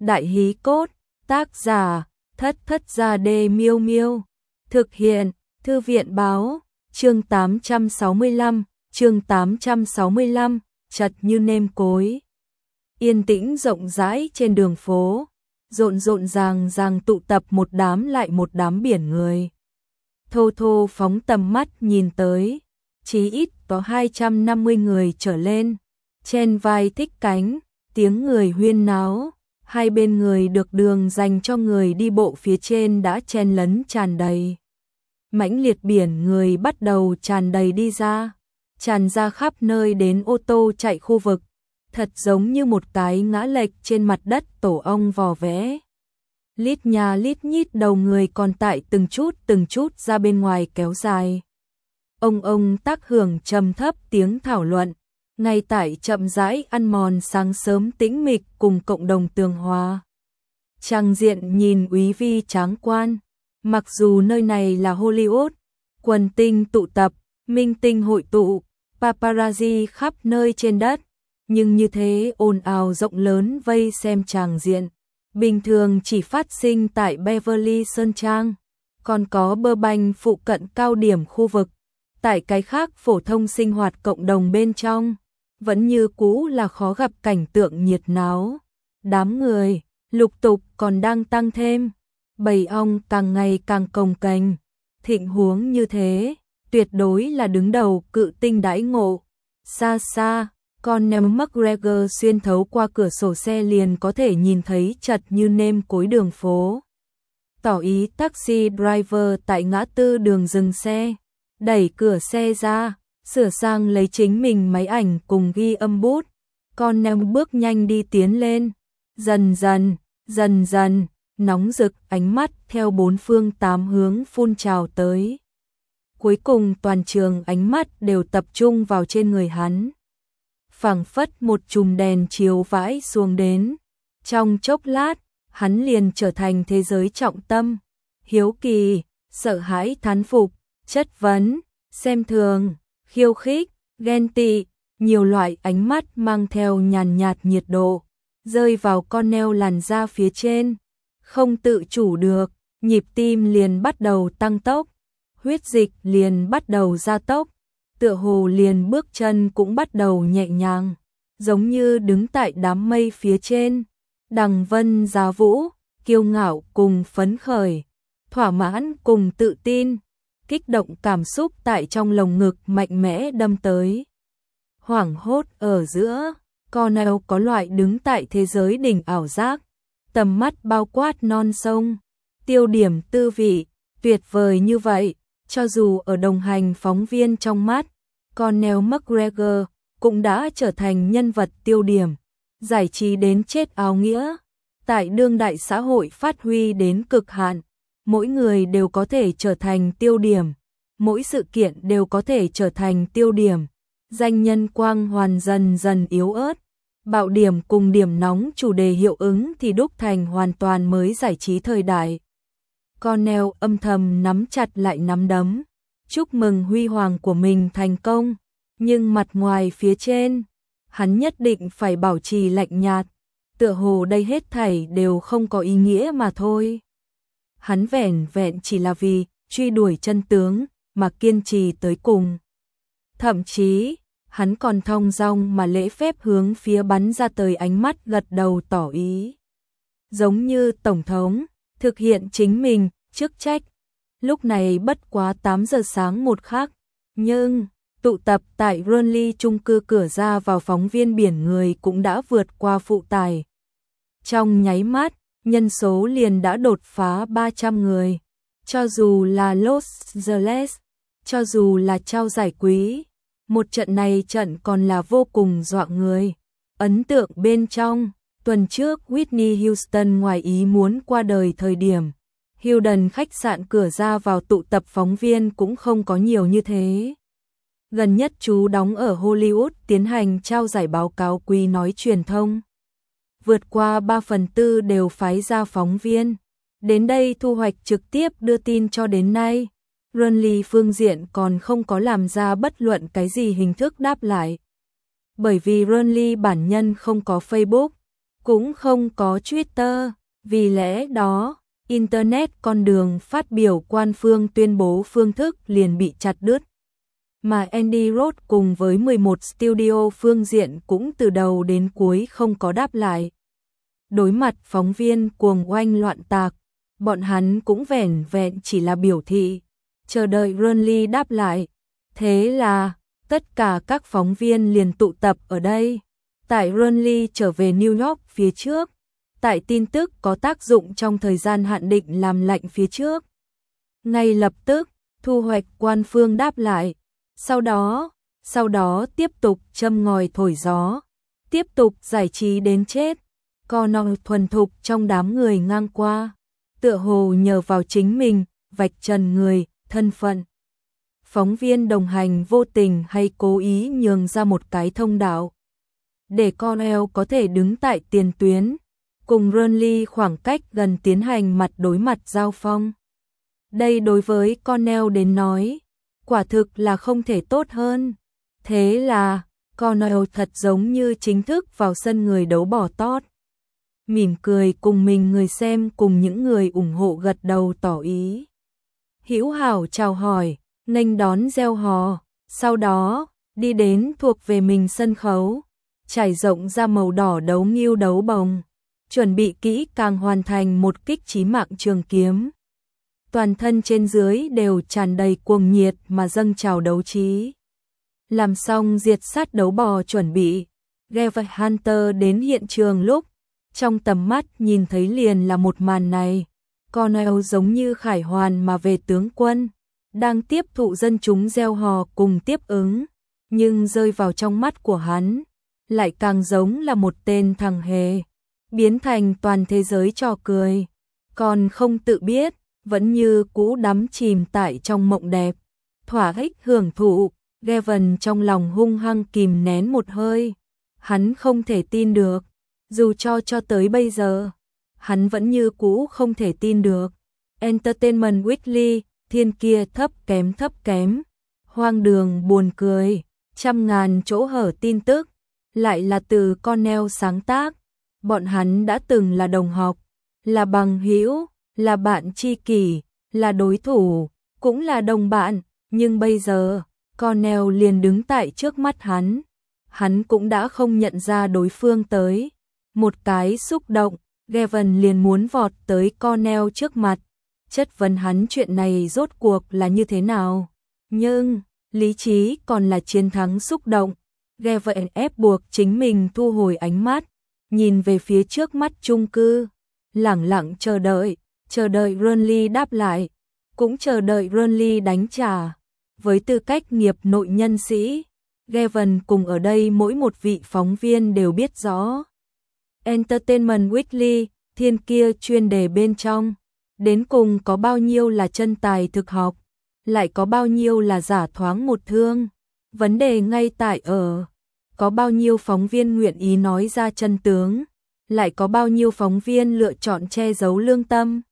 Đại hí cốt, tác giả, Thất Thất Gia Đê Miêu Miêu. Thực hiện, Thư viện báo, chương 865, chật như nêm cối. Yên tĩnh rộng rãi trên đường phố, rộn ràng tụ tập một đám lại một đám biển người. Thô thô phóng tầm mắt nhìn tới, chí ít có 250 người trở lên, trên vai thích cánh, tiếng người huyên náo, hai bên người được đường dành cho người đi bộ phía trên đã chen lấn tràn đầy. Mãnh liệt biển người bắt đầu tràn đầy đi ra, tràn ra khắp nơi đến ô tô chạy khu vực, thật giống như một cái ngã lệch trên mặt đất tổ ong vò vẽ. Lít nhà lít nhít đầu người còn tại từng chút ra bên ngoài kéo dài. Ông tác hưởng trầm thấp tiếng thảo luận, ngay tại chậm rãi ăn mòn sáng sớm tĩnh mịch cùng cộng đồng tường hòa. Trang diện nhìn úy vi tráng quan, mặc dù nơi này là Hollywood, quần tinh tụ tập, minh tinh hội tụ, paparazzi khắp nơi trên đất, nhưng như thế ồn ào rộng lớn vây xem tràng diện, bình thường chỉ phát sinh tại Beverly Sơn Trang, còn có Burbank phụ cận cao điểm khu vực, tại cái khác phổ thông sinh hoạt cộng đồng bên trong, vẫn như cũ là khó gặp cảnh tượng nhiệt náo. Đám người, lục tục còn đang tăng thêm, bầy ong càng ngày càng cồng kềnh, thịnh huống như thế, tuyệt đối là đứng đầu cự tinh đãi ngộ. Xa xa, Conor McGregor xuyên thấu qua cửa sổ xe liền có thể nhìn thấy chật như nêm cối đường phố. Tỏ ý taxi driver tại ngã tư đường dừng xe, đẩy cửa xe ra, sửa sang lấy chính mình máy ảnh cùng ghi âm bút. Conor bước nhanh đi tiến lên, dần dần, nóng rực ánh mắt theo bốn phương tám hướng phun trào tới. Cuối cùng toàn trường ánh mắt đều tập trung vào trên người hắn. Phảng phất một chùm đèn chiếu vãi xuống đến. Trong chốc lát, hắn liền trở thành thế giới trọng tâm. Hiếu kỳ, sợ hãi thán phục, chất vấn, xem thường, khiêu khích, ghen tị, nhiều loại ánh mắt mang theo nhàn nhạt nhiệt độ, rơi vào con neo làn da phía trên. Không tự chủ được, nhịp tim liền bắt đầu tăng tốc, huyết dịch liền bắt đầu gia tốc, tựa hồ liền bước chân cũng bắt đầu nhẹ nhàng, giống như đứng tại đám mây phía trên, đằng vân giá vũ, kiêu ngạo cùng phấn khởi, thỏa mãn cùng tự tin, kích động cảm xúc tại trong lồng ngực mạnh mẽ đâm tới. Hoảng hốt ở giữa, Conor có loại đứng tại thế giới đỉnh ảo giác, tầm mắt bao quát non sông, tiêu điểm tư vị, tuyệt vời như vậy, cho dù ở đồng hành phóng viên trong mắt, Conor McGregor cũng đã trở thành nhân vật tiêu điểm, giải trí đến chết áo nghĩa, tại đương đại xã hội phát huy đến cực hạn, mỗi người đều có thể trở thành tiêu điểm, mỗi sự kiện đều có thể trở thành tiêu điểm, danh nhân quang hoàn dần yếu ớt. Bạo điểm cùng điểm nóng chủ đề hiệu ứng thì đúc thành hoàn toàn mới giải trí thời đại. Conor âm thầm nắm chặt lại nắm đấm, chúc mừng huy hoàng của mình thành công, nhưng mặt ngoài phía trên, hắn nhất định phải bảo trì lạnh nhạt, tựa hồ đây hết thảy đều không có ý nghĩa mà thôi. Hắn vẻn vẹn chỉ là vì truy đuổi chân tướng mà kiên trì tới cùng. Thậm chí, hắn còn thong dong mà lễ phép hướng phía bắn ra tới ánh mắt gật đầu tỏ ý. Giống như tổng thống, thực hiện chính mình, chức trách. Lúc này bất quá 8 giờ sáng một khắc, nhưng tụ tập tại Runley chung cư cửa ra vào phóng viên biển người cũng đã vượt qua phụ tải. Trong nháy mắt, nhân số liền đã đột phá 300 người. Cho dù là Los Angeles, cho dù là trao giải quý, một trận này trận còn là vô cùng dọa người. Ấn tượng bên trong, tuần trước Whitney Houston ngoài ý muốn qua đời thời điểm, Hilton khách sạn cửa ra vào tụ tập phóng viên cũng không có nhiều như thế. Gần nhất chú đóng ở Hollywood tiến hành trao giải báo cáo quý nói truyền thông. Vượt qua 3/4 đều phái ra phóng viên. Đến đây thu hoạch trực tiếp đưa tin cho đến nay. Runley phương diện còn không có làm ra bất luận cái gì hình thức đáp lại. Bởi vì Runley bản nhân không có Facebook, cũng không có Twitter, vì lẽ đó, Internet con đường phát biểu quan phương tuyên bố phương thức liền bị chặt đứt. Mà Andy Roth cùng với 11 studio phương diện cũng từ đầu đến cuối không có đáp lại. Đối mặt phóng viên cuồng oanh loạn tạc, bọn hắn cũng vẻn vẹn chỉ là biểu thị, chờ đợi Burnley đáp lại. Thế là, tất cả các phóng viên liền tụ tập ở đây. Tại Burnley trở về New York phía trước, tại tin tức có tác dụng trong thời gian hạn định làm lạnh phía trước. Ngay lập tức, thu hoạch quan phương đáp lại. Sau đó tiếp tục châm ngòi thổi gió, tiếp tục giải trí đến chết. Connor thuần thục trong đám người ngang qua, tựa hồ nhờ vào chính mình, vạch trần người, thân phận. Phóng viên đồng hành vô tình hay cố ý nhường ra một cái thông đạo, để Connell có thể đứng tại tiền tuyến, cùng Burnley khoảng cách gần tiến hành mặt đối mặt giao phong. Đây đối với Connell đến nói, quả thực là không thể tốt hơn. Thế là, Connell thật giống như chính thức vào sân người đấu bò tót. Mỉm cười cùng mình người xem cùng những người ủng hộ gật đầu tỏ ý. Hữu hảo chào hỏi, nghênh đón reo hò, sau đó, đi đến thuộc về mình sân khấu, trải rộng ra màu đỏ đấu nghiêu đấu bồng, chuẩn bị kỹ càng hoàn thành một kích chí mạng trường kiếm. Toàn thân trên dưới đều tràn đầy cuồng nhiệt mà dâng trào đấu trí. Làm xong diệt sát đấu bò chuẩn bị, Gavin Hunter đến hiện trường lúc, trong tầm mắt nhìn thấy liền là một màn này. Connell giống như khải hoàn mà về tướng quân, đang tiếp thụ dân chúng reo hò cùng tiếp ứng, nhưng rơi vào trong mắt của hắn, lại càng giống là một tên thằng hề, biến thành toàn thế giới trò cười, còn không tự biết, vẫn như cũ đắm chìm tại trong mộng đẹp, thỏa thích hưởng thụ. Gavin trong lòng hung hăng kìm nén một hơi, hắn không thể tin được, dù cho tới bây giờ, hắn vẫn như cũ không thể tin được. Entertainment Weekly, thiên kia thấp kém, hoang đường buồn cười, trăm ngàn chỗ hở tin tức, lại là từ Connell sáng tác. Bọn hắn đã từng là đồng học, là bằng hữu, là bạn tri kỷ, là đối thủ, cũng là đồng bạn, nhưng bây giờ, Connell liền đứng tại trước mắt hắn cũng đã không nhận ra đối phương tới. Một cái xúc động, Gavin liền muốn vọt tới Connell trước mặt, chất vấn hắn chuyện này rốt cuộc là như thế nào. Nhưng, lý trí còn là chiến thắng xúc động. Gavin ép buộc chính mình thu hồi ánh mắt, nhìn về phía trước mắt chung cư, lẳng lặng chờ đợi Burnley đáp lại, cũng chờ đợi Burnley đánh trả. Với tư cách nghiệp nội nhân sĩ, Gavin cùng ở đây mỗi một vị phóng viên đều biết rõ. Entertainment Weekly, thiên kia chuyên đề bên trong, đến cùng có bao nhiêu là chân tài thực học, lại có bao nhiêu là giả thoáng một thương. Vấn đề ngay tại ở, có bao nhiêu phóng viên nguyện ý nói ra chân tướng, lại có bao nhiêu phóng viên lựa chọn che giấu lương tâm.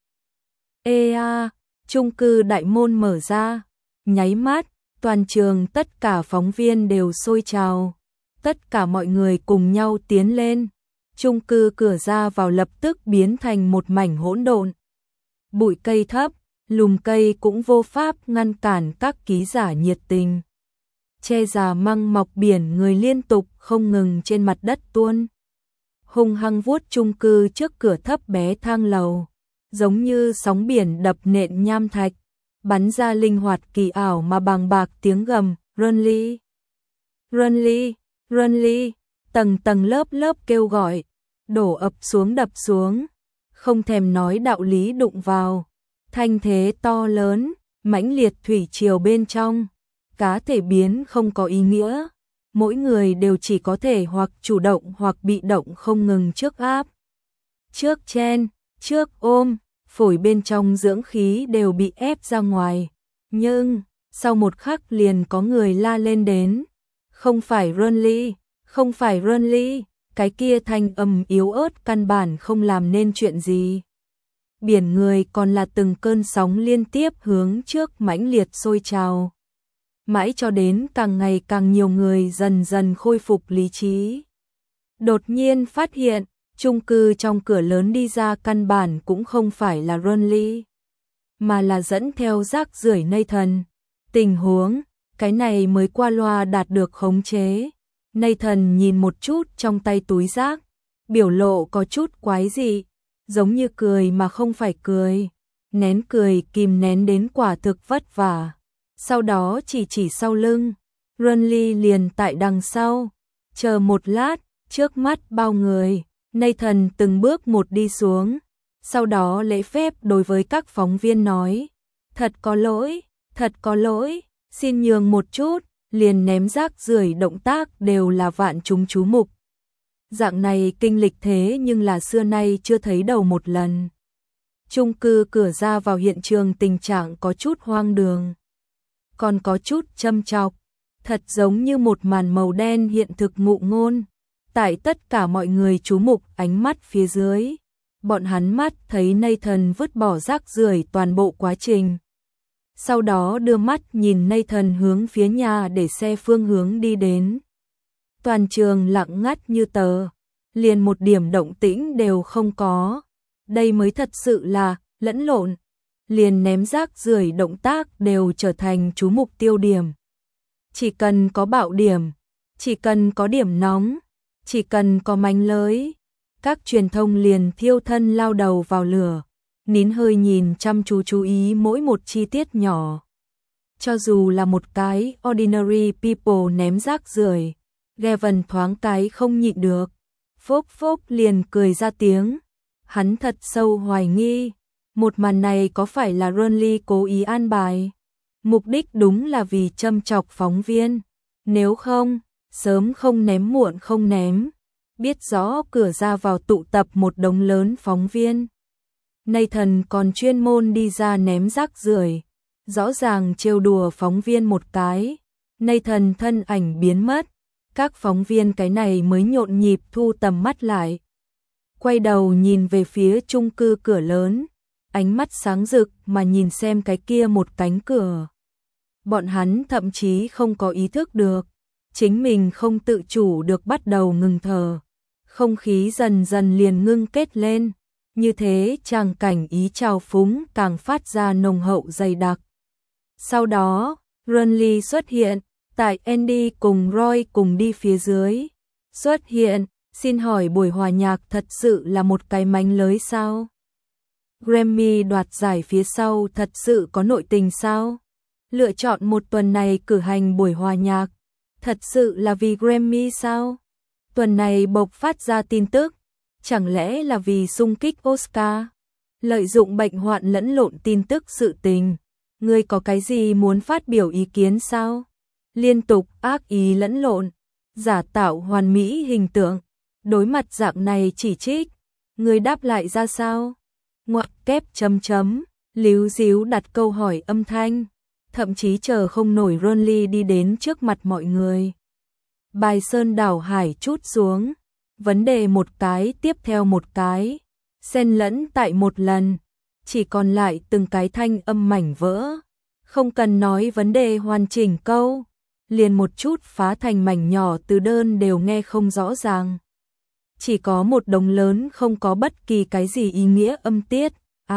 Chung cư đại môn mở ra, nháy mắt, toàn trường tất cả phóng viên đều sôi trào, tất cả mọi người cùng nhau tiến lên. Chung cư cửa ra vào lập tức biến thành một mảnh hỗn độn. Bụi cây thấp, lùm cây cũng vô pháp ngăn cản các ký giả nhiệt tình. Che già măng mọc biển người liên tục không ngừng trên mặt đất tuôn. Hung hăng vuốt chung cư trước cửa thấp bé thang lầu, giống như sóng biển đập nện nham thạch, bắn ra linh hoạt kỳ ảo mà bàng bạc tiếng gầm, Burnley, Burnley, Burnley, tầng tầng lớp lớp kêu gọi, đổ ập xuống đập xuống, không thèm nói đạo lý đụng vào, thanh thế to lớn, mãnh liệt thủy triều bên trong, cá thể biến không có ý nghĩa, mỗi người đều chỉ có thể hoặc chủ động hoặc bị động không ngừng trước áp, trước chen, trước ôm, phổi bên trong dưỡng khí đều bị ép ra ngoài, nhưng sau một khắc liền có người la lên đến, không phải Burnley, không phải Burnley. Cái kia thanh âm yếu ớt căn bản không làm nên chuyện gì. Biển người còn là từng cơn sóng liên tiếp hướng trước mãnh liệt sôi trào. Mãi cho đến càng ngày càng nhiều người dần dần khôi phục lý trí. Đột nhiên phát hiện, Chung cư trong cửa lớn đi ra căn bản cũng không phải là Ronly, mà là dẫn theo rác rưởi Nathan. Tình huống, cái này mới qua loa đạt được khống chế. Nathan nhìn một chút trong tay túi rác, biểu lộ có chút quái dị, giống như cười mà không phải cười. Nén cười kìm nén đến quả thực vất vả. Sau đó chỉ sau lưng, Ronly liền tại đằng sau. Chờ một lát, trước mắt bao người, Nathan từng bước một đi xuống. Sau đó lễ phép đối với các phóng viên nói, thật có lỗi, xin nhường một chút, liền ném rác rưởi động tác đều là vạn chúng chú mục. Dạng này kinh lịch thế nhưng là xưa nay chưa thấy đầu một lần. Chung cư cửa ra vào hiện trường tình trạng có chút hoang đường, còn có chút châm chọc, thật giống như một màn màu đen hiện thực ngụ ngôn. Tại tất cả mọi người chú mục ánh mắt phía dưới, bọn hắn mắt thấy Nathan vứt bỏ rác rưởi toàn bộ quá trình. Sau đó đưa mắt nhìn Nathan hướng phía nhà để xe phương hướng đi đến. Toàn trường lặng ngắt như tờ, liền một điểm động tĩnh đều không có. Đây mới thật sự là lẫn lộn, liền ném rác rưởi động tác đều trở thành chú mục tiêu điểm. Chỉ cần có bạo điểm, chỉ cần có điểm nóng, chỉ cần có mánh lới, các truyền thông liền thiêu thân lao đầu vào lửa, nín hơi nhìn chăm chú ý mỗi một chi tiết nhỏ. Cho dù là một cái ordinary people ném rác rưởi, Gavin thoáng cái không nhịn được, phốc phốc liền cười ra tiếng. Hắn thật sâu hoài nghi, một màn này có phải là Ronly cố ý an bài? Mục đích đúng là vì châm chọc phóng viên, nếu không, sớm không ném muộn không ném. Biết rõ cửa ra vào tụ tập một đống lớn phóng viên. Nathan còn chuyên môn đi ra ném rác rưởi, rõ ràng trêu đùa phóng viên một cái. Nathan thân ảnh biến mất, các phóng viên cái này mới nhộn nhịp thu tầm mắt lại. Quay đầu nhìn về phía chung cư cửa lớn, ánh mắt sáng rực mà nhìn xem cái kia một cánh cửa. Bọn hắn thậm chí không có ý thức được, chính mình không tự chủ được bắt đầu ngừng thở. Không khí dần dần liền ngưng kết lên, như thế tràng cảnh ý trào phúng càng phát ra nồng hậu dày đặc. Sau đó, Ronly xuất hiện, tại Andy cùng Roy cùng đi phía dưới. Xuất hiện, xin hỏi buổi hòa nhạc thật sự là một cái mánh lới sao? Grammy đoạt giải phía sau thật sự có nội tình sao? Lựa chọn một tuần này cử hành buổi hòa nhạc, thật sự là vì Grammy sao? Tuần này bộc phát ra tin tức, chẳng lẽ là vì xung kích Oscar? Lợi dụng bệnh hoạn lẫn lộn tin tức sự tình, ngươi có cái gì muốn phát biểu ý kiến sao? Liên tục ác ý lẫn lộn, giả tạo hoàn mỹ hình tượng, đối mặt dạng này chỉ trích, ngươi đáp lại ra sao? Ngoặc kép chấm chấm, líu díu đặt câu hỏi âm thanh, thậm chí chờ không nổi Ronly đi đến trước mặt mọi người. Bài sơn đảo hải chút xuống, vấn đề một cái tiếp theo một cái, xen lẫn tại một lần, chỉ còn lại từng cái thanh âm mảnh vỡ, không cần nói vấn đề hoàn chỉnh câu, liền một chút phá thành mảnh nhỏ từ đơn đều nghe không rõ ràng. Chỉ có một đống lớn không có bất kỳ cái gì ý nghĩa âm tiết,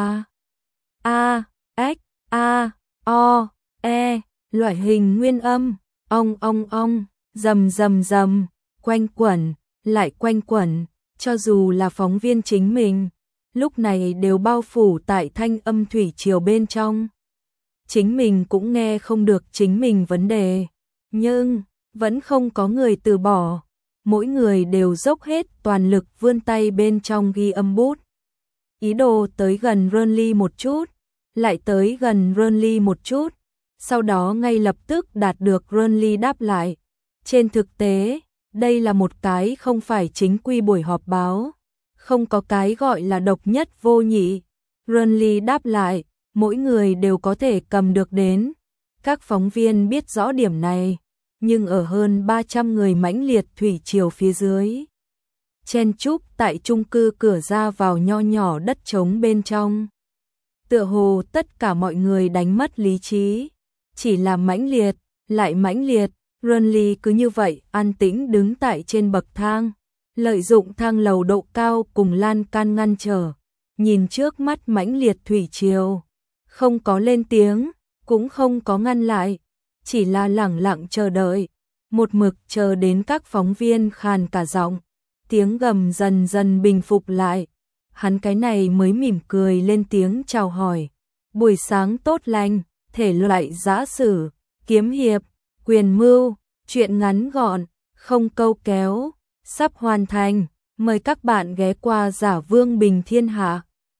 x, o, e, loại hình nguyên âm, ong, rầm, quanh quẩn, lại quanh quẩn, cho dù là phóng viên chính mình, lúc này đều bao phủ tại thanh âm thủy triều bên trong. Chính mình cũng nghe không được chính mình vấn đề, nhưng vẫn không có người từ bỏ, mỗi người đều dốc hết toàn lực vươn tay bên trong ghi âm bút. Ý đồ tới gần Ronly một chút, lại tới gần Ronly một chút, sau đó ngay lập tức đạt được Ronly đáp lại. Trên thực tế, đây là một cái không phải chính quy buổi họp báo, không có cái gọi là độc nhất vô nhị. Ronly đáp lại, mỗi người đều có thể cầm được đến. Các phóng viên biết rõ điểm này, nhưng ở hơn 300 người mãnh liệt thủy triều phía dưới, chen chúc tại chung cư cửa ra vào nho nhỏ đất trống bên trong. Tựa hồ tất cả mọi người đánh mất lý trí, chỉ là mãnh liệt, lại mãnh liệt. Ronly cứ như vậy an tĩnh đứng tại trên bậc thang, lợi dụng thang lầu độ cao cùng lan can ngăn trở, nhìn trước mắt mãnh liệt thủy triều, không có lên tiếng, cũng không có ngăn lại, chỉ là lẳng lặng chờ đợi, một mực chờ đến các phóng viên khàn cả giọng, tiếng gầm dần dần bình phục lại, hắn cái này mới mỉm cười lên tiếng chào hỏi. Buổi sáng tốt lành, thể loại dã sử, kiếm hiệp, quyền mưu, truyện ngắn gọn, không câu kéo, sắp hoàn thành, mời các bạn ghé qua Giả Vương Bình Thiên Hạ.